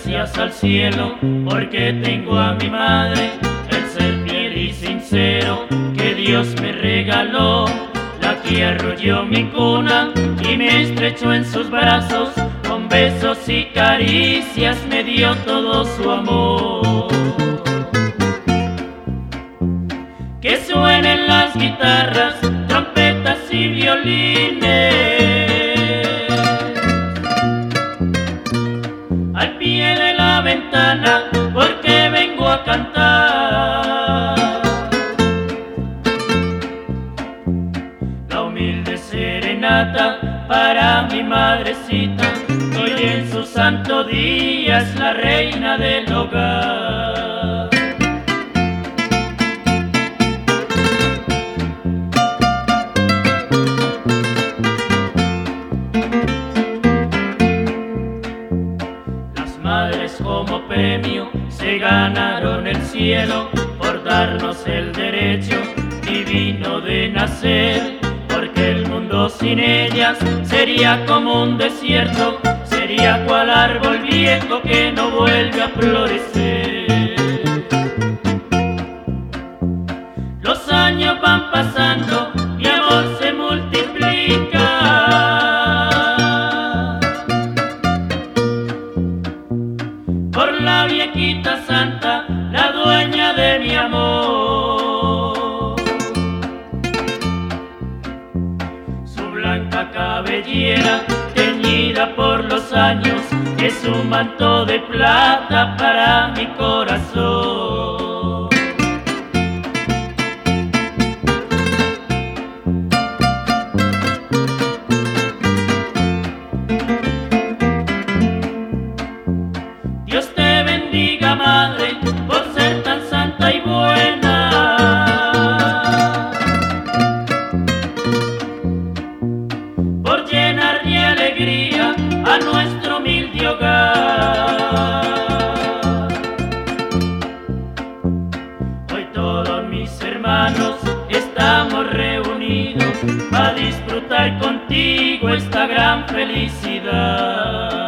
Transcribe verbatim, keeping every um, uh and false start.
gracias al cielo porque tengo a mi madre, el ser fiel y sincero que Dios me regaló, la que arrolló mi cuna y me estrechó en sus brazos, con besos y caricias me dio todo su amor. Que suenen las guitarras, trompetas y violines al pie de la ventana, porque vengo a cantar la humilde serenata para mi madrecita. Hoy en su santo día es la reina del hogar. Madres como premio se ganaron el cielo por darnos el derecho divino de nacer, porque el mundo sin ellas sería como un desierto, sería cual árbol viejo que no vuelve a florecer. Los años van pasando, mi amor se multiplica, por la viejita santa, la dueña de mi amor. Su blanca cabellera, teñida por los años, es un manto de plata para mi corazón. Dios te bendiga, madre, por ser tan santa y buena, por llenar de alegría a nuestro humilde hogar. Hoy todos mis hermanos estamos reunidos a disfrutar contigo esta gran felicidad.